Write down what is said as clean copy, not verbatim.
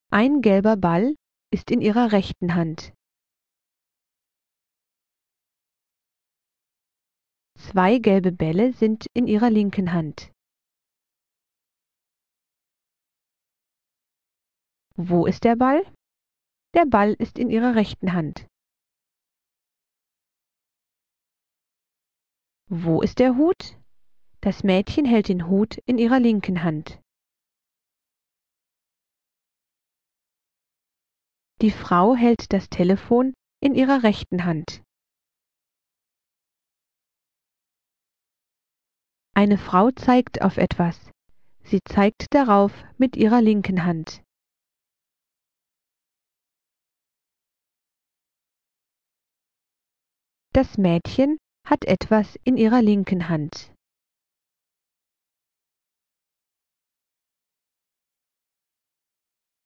Ein gelber Ball ist in ihrer rechten Hand. Zwei gelbe Bälle sind in ihrer linken Hand. Wo ist der Ball? Der Ball ist in ihrer rechten Hand. Wo ist der Hut? Das Mädchen hält den Hut in ihrer linken Hand. Die Frau hält das Telefon in ihrer rechten Hand. Eine Frau zeigt auf etwas. Sie zeigt darauf mit ihrer linken Hand. Das Mädchen hat etwas in ihrer linken Hand.